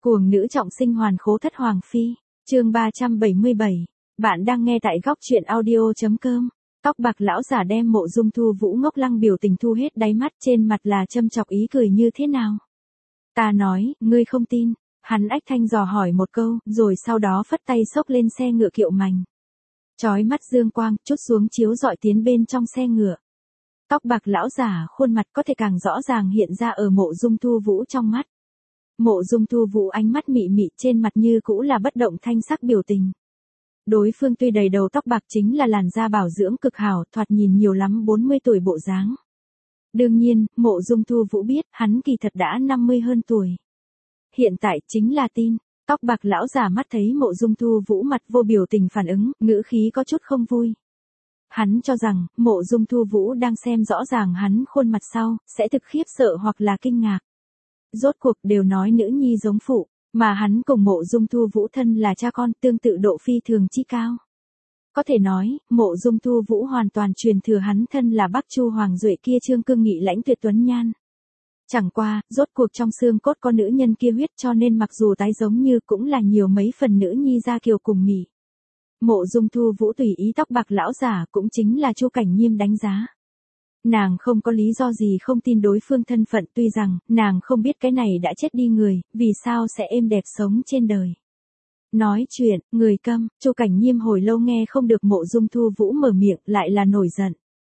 Cuồng nữ trọng sinh hoàn khố thất hoàng phi, chương 377. Bạn đang nghe tại góc truyện audio.com. Tóc bạc lão giả đem Mộ Dung Thu Vũ ngốc lăng biểu tình thu hết đáy mắt, trên mặt là châm chọc ý cười như thế nào. Ta nói, ngươi không tin. Hắn ách thanh dò hỏi một câu, rồi sau đó phất tay xốc lên xe ngựa kiệu mành. Chói mắt dương quang, chút xuống chiếu rọi tiến bên trong xe ngựa. Tóc bạc lão giả khuôn mặt có thể càng rõ ràng hiện ra ở Mộ Dung Thu Vũ trong mắt. Mộ Dung Thu Vũ ánh mắt mị mị, trên mặt như cũ là bất động thanh sắc biểu tình. Đối phương tuy đầy đầu tóc bạc, chính là làn da bảo dưỡng cực hảo, thoạt nhìn nhiều lắm 40 tuổi bộ dáng. Đương nhiên, Mộ Dung Thu Vũ biết, hắn kỳ thật đã 50 hơn tuổi. Hiện tại chính là tin. Tóc bạc lão giả mắt thấy Mộ Dung Thu Vũ mặt vô biểu tình phản ứng, ngữ khí có chút không vui. Hắn cho rằng, Mộ Dung Thu Vũ đang xem rõ ràng hắn khuôn mặt sau, sẽ thực khiếp sợ hoặc là kinh ngạc. Rốt cuộc đều nói nữ nhi giống phụ, mà hắn cùng Mộ Dung Thu Vũ thân là cha con, tương tự độ phi thường chi cao. Có thể nói, Mộ Dung Thu Vũ hoàn toàn truyền thừa hắn thân là Bắc Chu Hoàng Duệ kia trương cương nghị lãnh tuyệt tuấn nhan. Chẳng qua, rốt cuộc trong xương cốt có nữ nhân kia huyết, cho nên mặc dù tái giống như cũng là nhiều mấy phần nữ nhi ra kiều cùng mỉ. Mộ Dung Thu Vũ tùy ý tóc bạc lão giả cũng chính là Chu Cảnh Nhiêm đánh giá. Nàng không có lý do gì không tin đối phương thân phận, tuy rằng, nàng không biết cái này đã chết đi người, vì sao sẽ êm đẹp sống trên đời. Nói chuyện, người câm, Chu Cảnh Nhiêm hồi lâu nghe không được Mộ Dung Thu Vũ mở miệng, lại là nổi giận.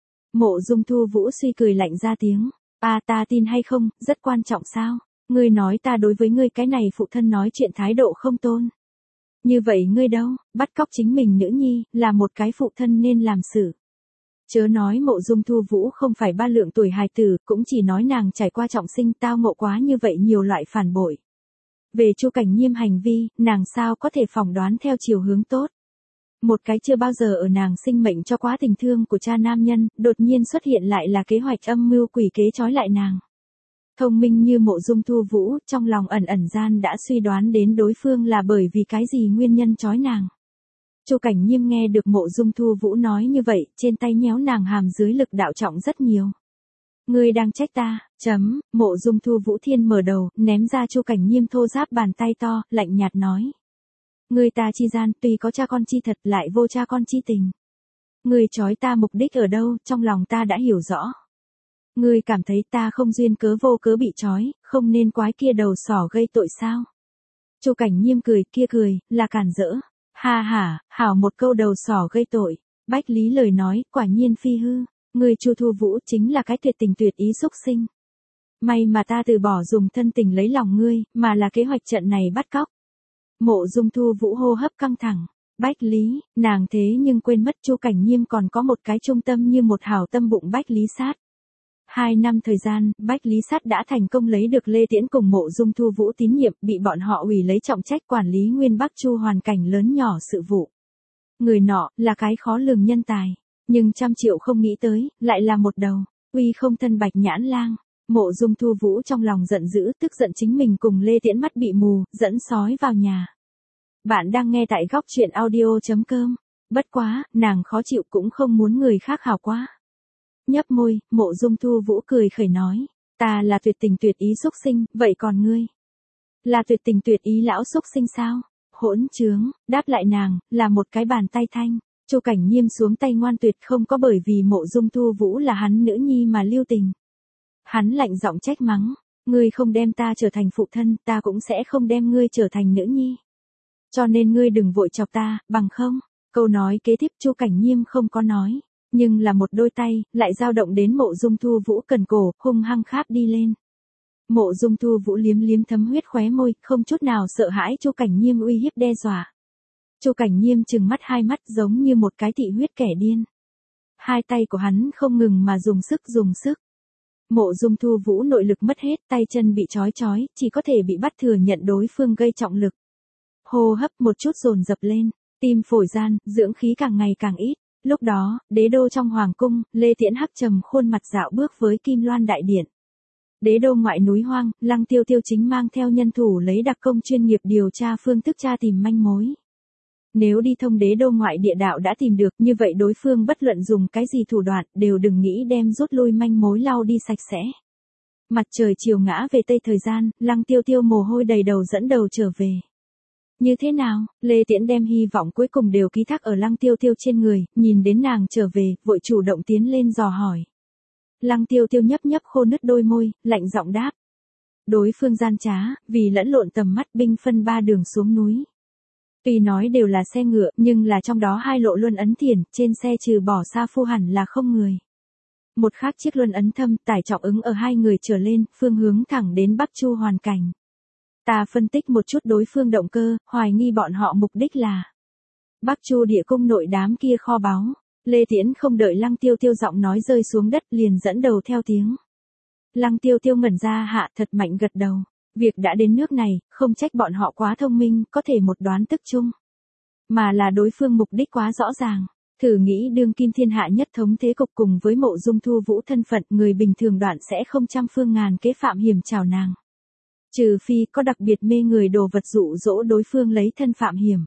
Mộ Dung Thu Vũ suy cười lạnh ra tiếng, ta tin hay không, rất quan trọng sao, ngươi nói ta đối với ngươi cái này phụ thân nói chuyện thái độ không tôn. Như vậy ngươi đâu, bắt cóc chính mình nữ nhi, là một cái phụ thân nên làm sự. Chớ nói Mộ Dung Thu Vũ không phải ba lượng tuổi hài tử, cũng chỉ nói nàng trải qua trọng sinh tao ngộ quá như vậy nhiều loại phản bội. Về Chu Cảnh Nhiêm hành vi, nàng sao có thể phỏng đoán theo chiều hướng tốt. Một cái chưa bao giờ ở nàng sinh mệnh cho quá tình thương của cha nam nhân, đột nhiên xuất hiện lại là kế hoạch âm mưu quỷ kế trói lại nàng. Thông minh như Mộ Dung Thu Vũ, trong lòng ẩn ẩn gian đã suy đoán đến đối phương là bởi vì cái gì nguyên nhân trói nàng. Chu Cảnh Nhiêm nghe được Mộ Dung Thu Vũ nói như vậy, trên tay nhéo nàng hàm dưới lực đạo trọng rất nhiều. Ngươi đang trách ta, Mộ Dung Thu Vũ thiên mở đầu, ném ra Chu Cảnh Nhiêm thô ráp bàn tay to, lạnh nhạt nói. Ngươi ta chi gian, tuy có cha con chi thật lại vô cha con chi tình. Ngươi trói ta mục đích ở đâu, trong lòng ta đã hiểu rõ. Ngươi cảm thấy ta không duyên cớ vô cớ bị trói, không nên quái kia đầu sỏ gây tội sao? Chu Cảnh Nhiêm cười, kia cười, là cản rỡ. Ha ha, hảo một câu đầu sỏ gây tội. Bách Lý lời nói, quả nhiên phi hư. Ngươi Chu Thu Vũ chính là cái tuyệt tình tuyệt ý xúc sinh. May mà ta từ bỏ dùng thân tình lấy lòng ngươi, mà là kế hoạch trận này bắt cóc. Mộ Dung Thu Vũ hô hấp căng thẳng. Bách Lý, nàng thế nhưng quên mất Chu Cảnh Nhiêm còn có một cái trung tâm như một hảo tâm bụng Bách Lý Sát. 2 năm thời gian, Bách Lý Sát đã thành công lấy được Lê Tiễn cùng Mộ Dung Thu Vũ tín nhiệm, bị bọn họ ủy lấy trọng trách quản lý nguyên Bắc Chu hoàn cảnh lớn nhỏ sự vụ. Người nọ, là cái khó lường nhân tài, nhưng trăm triệu không nghĩ tới, lại là một đầu, uy không thân bạch nhãn lang. Mộ Dung Thu Vũ trong lòng giận dữ, tức giận chính mình cùng Lê Tiễn mắt bị mù, dẫn sói vào nhà. Bạn đang nghe tại góc truyện audio.com. Bất quá, nàng khó chịu cũng không muốn người khác hảo quá. Nhấp môi, Mộ Dung Thu Vũ cười khẩy nói, ta là tuyệt tình tuyệt ý xúc sinh, vậy còn ngươi? Là tuyệt tình tuyệt ý lão xúc sinh sao? Hỗn trướng, đáp lại nàng, là một cái bàn tay thanh. Chu Cảnh Nhiêm xuống tay ngoan tuyệt, không có bởi vì Mộ Dung Thu Vũ là hắn nữ nhi mà lưu tình. Hắn lạnh giọng trách mắng, ngươi không đem ta trở thành phụ thân, ta cũng sẽ không đem ngươi trở thành nữ nhi. Cho nên ngươi đừng vội chọc ta, bằng không. Câu nói kế tiếp Chu Cảnh Nhiêm không có nói. Nhưng là một đôi tay, lại dao động đến Mộ Dung Thu Vũ cần cổ, hung hăng kháp đi lên. Mộ Dung Thu Vũ liếm liếm thấm huyết khóe môi, không chút nào sợ hãi Chu Cảnh Nhiêm uy hiếp đe dọa. Chu Cảnh Nhiêm trừng mắt hai mắt giống như một cái thị huyết kẻ điên. Hai tay của hắn không ngừng mà dùng sức. Mộ Dung Thu Vũ nội lực mất hết, tay chân bị trói, chỉ có thể bị bắt thừa nhận đối phương gây trọng lực. Hô hấp một chút dồn dập lên, tim phổi gian, dưỡng khí càng ngày càng ít. Lúc đó, đế đô trong hoàng cung, Lê Tiễn hắc trầm khuôn mặt dạo bước với Kim Loan đại điện. Đế đô ngoại núi hoang, Lăng Tiêu Tiêu chính mang theo nhân thủ lấy đặc công chuyên nghiệp điều tra phương thức tra tìm manh mối. Nếu đi thông đế đô ngoại địa đạo đã tìm được, như vậy đối phương bất luận dùng cái gì thủ đoạn, đều đừng nghĩ đem rút lui manh mối lau đi sạch sẽ. Mặt trời chiều ngã về tây thời gian, Lăng Tiêu Tiêu mồ hôi đầy đầu dẫn đầu trở về. Như thế nào? Lê Tiễn đem hy vọng cuối cùng đều ký thác ở Lăng Tiêu Tiêu trên người, nhìn đến nàng trở về, vội chủ động tiến lên dò hỏi. Lăng Tiêu Tiêu nhấp nhấp khô nứt đôi môi, lạnh giọng đáp. Đối phương gian trá, vì lẫn lộn tầm mắt binh phân ba đường xuống núi. Tuy nói đều là xe ngựa, nhưng là trong đó hai lộ luân ấn thiền, trên xe trừ bỏ Sa Phu hẳn là không người. Một khác chiếc luân ấn thâm, tải trọng ứng ở hai người trở lên, phương hướng thẳng đến Bắc Chu hoàn cảnh. Ta phân tích một chút đối phương động cơ, hoài nghi bọn họ mục đích là Bắc Chu địa cung nội đám kia kho báu. Lê Tiễn không đợi Lăng Tiêu Tiêu giọng nói rơi xuống đất liền dẫn đầu theo tiếng. Lăng Tiêu Tiêu ngẩn ra hạ thật mạnh gật đầu. Việc đã đến nước này, không trách bọn họ quá thông minh, có thể một đoán tức chung. Mà là đối phương mục đích quá rõ ràng. Thử nghĩ đương kim thiên hạ nhất thống thế cục cùng với Mộ Dung Thu Vũ thân phận, người bình thường đoạn sẽ không trăm phương ngàn kế phạm hiểm chào nàng. Trừ phi có đặc biệt mê người đồ vật dụ dỗ đối phương lấy thân phạm hiểm.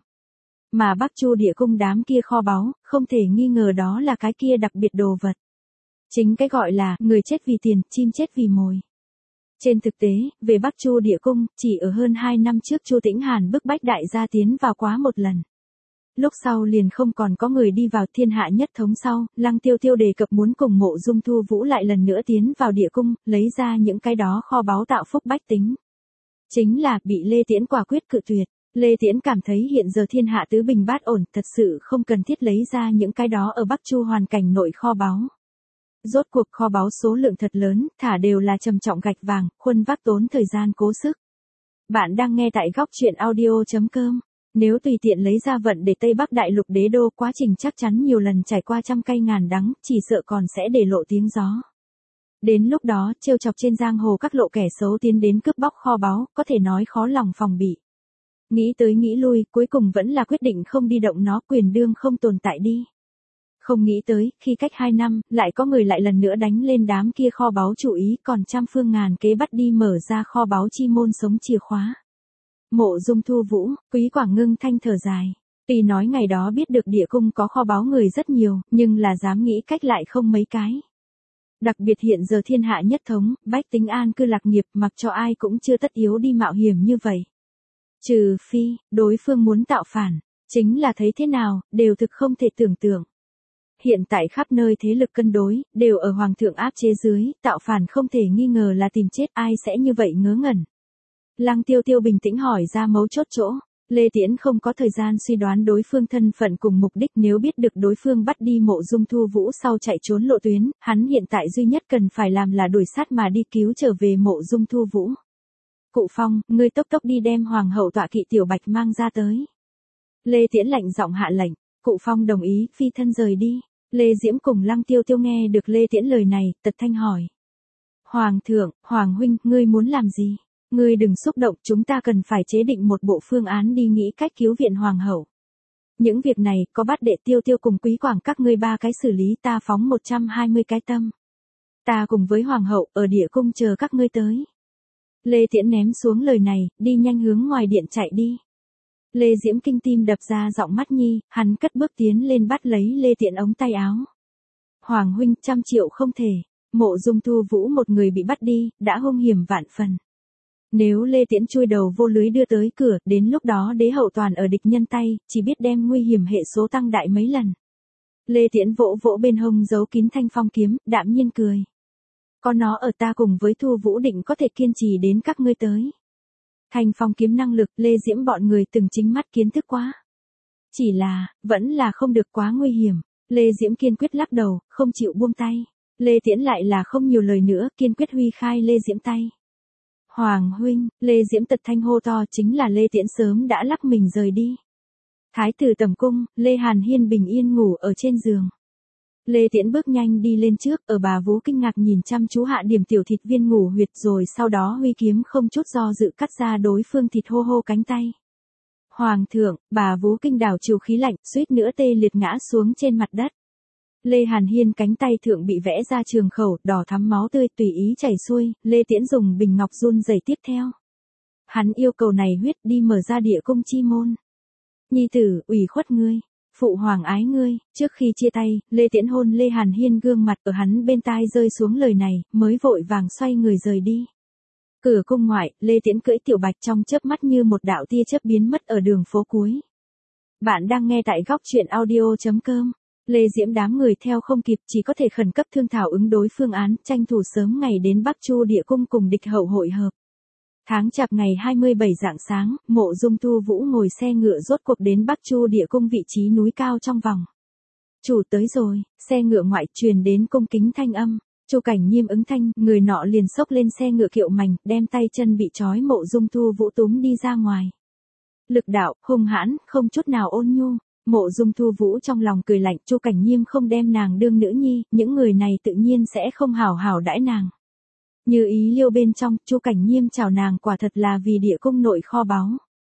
Mà Bắc Chu địa cung đám kia kho báu, không thể nghi ngờ đó là cái kia đặc biệt đồ vật. Chính cái gọi là người chết vì tiền, chim chết vì mồi. Trên thực tế, về Bắc Chu địa cung, chỉ ở hơn 2 năm trước Chu Tĩnh Hàn bức bách đại gia tiến vào quá một lần. Lúc sau liền không còn có người đi vào thiên hạ nhất thống sau, Lăng Tiêu Tiêu đề cập muốn cùng Mộ Dung Thu Vũ lại lần nữa tiến vào địa cung, lấy ra những cái đó kho báu tạo phúc bách tính. Chính là bị Lê Tiễn quả quyết cự tuyệt. Lê Tiễn cảm thấy hiện giờ thiên hạ tứ bình bát ổn, thật sự không cần thiết lấy ra những cái đó ở Bắc Chu hoàn cảnh nội kho báu. Rốt cuộc kho báu số lượng thật lớn, thả đều là trầm trọng gạch vàng, khuân vác tốn thời gian cố sức. Bạn đang nghe tại góc truyện audio.com. Nếu tùy tiện lấy ra vận để Tây Bắc Đại Lục đế đô, quá trình chắc chắn nhiều lần trải qua trăm cay ngàn đắng, chỉ sợ còn sẽ để lộ tiếng gió. Đến lúc đó, trêu chọc trên giang hồ các lộ kẻ xấu tiến đến cướp bóc kho báu, có thể nói khó lòng phòng bị. Nghĩ tới nghĩ lui, cuối cùng vẫn là quyết định không đi động nó, quyền đương không tồn tại đi. Không nghĩ tới, khi cách 2 năm, lại có người lại lần nữa đánh lên đám kia kho báu chủ ý, còn trăm phương ngàn kế bắt đi mở ra kho báu chi môn sống chìa khóa. Mộ Dung Thu Vũ, Quý Quảng ngưng thanh thở dài. Tuy nói ngày đó biết được địa cung có kho báu người rất nhiều, nhưng là dám nghĩ cách lại không mấy cái. Đặc biệt hiện giờ thiên hạ nhất thống, bách tính an cư lạc nghiệp, mặc cho ai cũng chưa tất yếu đi mạo hiểm như vậy. Trừ phi, đối phương muốn tạo phản, chính là thấy thế nào, đều thực không thể tưởng tượng. Hiện tại khắp nơi thế lực cân đối, đều ở hoàng thượng áp chế dưới, tạo phản không thể nghi ngờ là tìm chết, ai sẽ như vậy ngớ ngẩn. Lăng Tiêu Tiêu bình tĩnh hỏi ra mấu chốt chỗ. Lê Tiễn không có thời gian suy đoán đối phương thân phận cùng mục đích, nếu biết được đối phương bắt đi Mộ Dung Thu Vũ sau chạy trốn lộ tuyến, hắn hiện tại duy nhất cần phải làm là đuổi sát mà đi cứu trở về Mộ Dung Thu Vũ. Cụ Phong, ngươi tốc tốc đi đem hoàng hậu tọa kỵ Tiểu Bạch mang ra tới. Lê Tiễn lạnh giọng hạ lệnh, Cụ Phong đồng ý, phi thân rời đi. Lê Diễm cùng Lăng Tiêu Tiêu nghe được Lê Tiễn lời này, tật thanh hỏi. Hoàng thượng, Hoàng huynh, ngươi muốn làm gì? Ngươi đừng xúc động, chúng ta cần phải chế định một bộ phương án đi nghĩ cách cứu viện hoàng hậu. Những việc này, có bắt đệ Tiêu Tiêu cùng Quý Quảng các ngươi 3 cái xử lý, ta phóng 120 cái tâm. Ta cùng với hoàng hậu, ở địa cung chờ các ngươi tới. Lê Tiễn ném xuống lời này, đi nhanh hướng ngoài điện chạy đi. Lê Diễm kinh tim đập ra giọng mắt nhi, hắn cất bước tiến lên bắt lấy Lê Tiễn ống tay áo. Hoàng huynh, 100 triệu không thể, Mộ Dung Thu Vũ một người bị bắt đi, đã hung hiểm vạn phần. Nếu Lê Tiễn chui đầu vô lưới đưa tới cửa, đến lúc đó đế hậu toàn ở địch nhân tay, chỉ biết đem nguy hiểm hệ số tăng đại mấy lần. Lê Tiễn vỗ vỗ bên hông giấu kín thanh phong kiếm, đạm nhiên cười. Có nó ở ta cùng với Thu Vũ định có thể kiên trì đến các ngươi tới. Thanh phong kiếm năng lực, Lê Diễm bọn người từng chính mắt kiến thức quá. Chỉ là, vẫn là không được quá nguy hiểm. Lê Diễm kiên quyết lắc đầu, không chịu buông tay. Lê Tiễn lại là không nhiều lời nữa, kiên quyết huy khai Lê Diễm tay. Hoàng huynh, Lê Diễm tật thanh hô to, chính là Lê Tiễn sớm đã lắc mình rời đi. Thái tử tầm cung, Lê Hàn Hiên bình yên ngủ ở trên giường. Lê Tiễn bước nhanh đi lên trước, ở bà vú kinh ngạc nhìn chăm chú hạ điểm tiểu thịt viên ngủ huyệt, rồi sau đó huy kiếm không chút do dự cắt ra đối phương thịt hô hô cánh tay. Hoàng thượng, bà vú kinh đảo chiều khí lạnh, suýt nữa tê liệt ngã xuống trên mặt đất. Lê Hàn Hiên cánh tay thượng bị vẽ ra trường khẩu, đỏ thắm máu tươi tùy ý chảy xuôi, Lê Tiễn dùng bình ngọc run rẩy tiếp theo. Hắn yêu cầu này huyết đi mở ra địa cung chi môn. Nhi tử, ủy khuất ngươi. Phụ hoàng ái ngươi. Trước khi chia tay, Lê Tiễn hôn Lê Hàn Hiên gương mặt ở hắn bên tai rơi xuống lời này, mới vội vàng xoay người rời đi. Cửa cung ngoại, Lê Tiễn cưỡi Tiểu Bạch trong chớp mắt như một đạo tia chớp biến mất ở đường phố cuối. Bạn đang nghe tại góc truyện audio.com. Lê Diễm đám người theo không kịp, chỉ có thể khẩn cấp thương thảo ứng đối phương án, tranh thủ sớm ngày đến Bắc Chu Địa Cung cùng địch hậu hội hợp. Tháng Chạp ngày 27 rạng sáng, Mộ Dung Thu Vũ ngồi xe ngựa rốt cuộc đến Bắc Chu Địa Cung vị trí núi cao trong vòng. Chủ tới rồi, xe ngựa ngoại truyền đến cung kính thanh âm. Chu Cảnh Nhiêm ứng thanh, người nọ liền xốc lên xe ngựa kiệu mành, đem tay chân bị trói Mộ Dung Thu Vũ túm đi ra ngoài. Lực đạo, hung hãn, không chút nào ôn nhu. Mộ Dung Thu Vũ trong lòng cười lạnh, Chu Cảnh Nhiêm không đem nàng đương nữ nhi, những người này tự nhiên sẽ không hảo hảo đãi nàng. Như ý liêu bên trong, Chu Cảnh Nhiêm chào nàng quả thật là vì địa cung nội kho báu.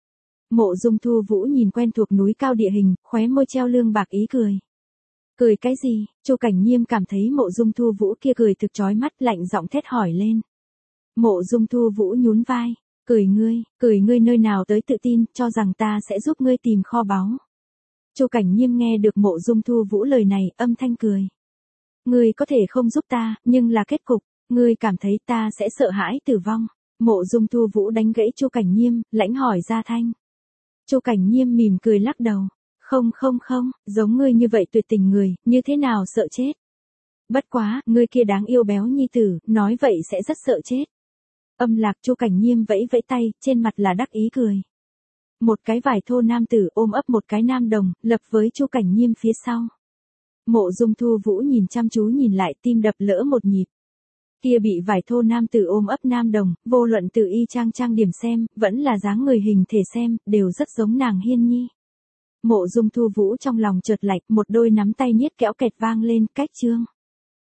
Mộ Dung Thu Vũ nhìn quen thuộc núi cao địa hình, khóe môi treo lương bạc ý cười. Cười cái gì? Chu Cảnh Nhiêm cảm thấy Mộ Dung Thu Vũ kia cười thực chói mắt, lạnh giọng thét hỏi lên. Mộ Dung Thu Vũ nhún vai, cười ngươi nơi nào tới tự tin, cho rằng ta sẽ giúp ngươi tìm kho báu. Chu Cảnh Nhiêm nghe được Mộ Dung Thu Vũ lời này, âm thanh cười. Ngươi có thể không giúp ta, nhưng là kết cục, ngươi cảm thấy ta sẽ sợ hãi tử vong. Mộ Dung Thu Vũ đánh gãy Chu Cảnh Nhiêm, lãnh hỏi ra thanh. Chu Cảnh Nhiêm mỉm cười lắc đầu. Không, giống ngươi như vậy tuyệt tình người, như thế nào sợ chết. Bất quá, ngươi kia đáng yêu béo nhi tử, nói vậy sẽ rất sợ chết. Âm lạc. Chu Cảnh Nhiêm vẫy vẫy tay, trên mặt là đắc ý cười. Một cái vải thô nam tử ôm ấp một cái nam đồng, lập với Chu Cảnh Nhiêm phía sau. Mộ Dung Thu Vũ nhìn chăm chú nhìn lại, tim đập lỡ một nhịp. Kia bị vải thô nam tử ôm ấp nam đồng, vô luận từ y trang điểm xem, vẫn là dáng người hình thể xem, đều rất giống nàng Hiên Nhi. Mộ Dung Thu Vũ trong lòng chợt lạnh, một đôi nắm tay niết kẽo kẹt vang lên, cách chương.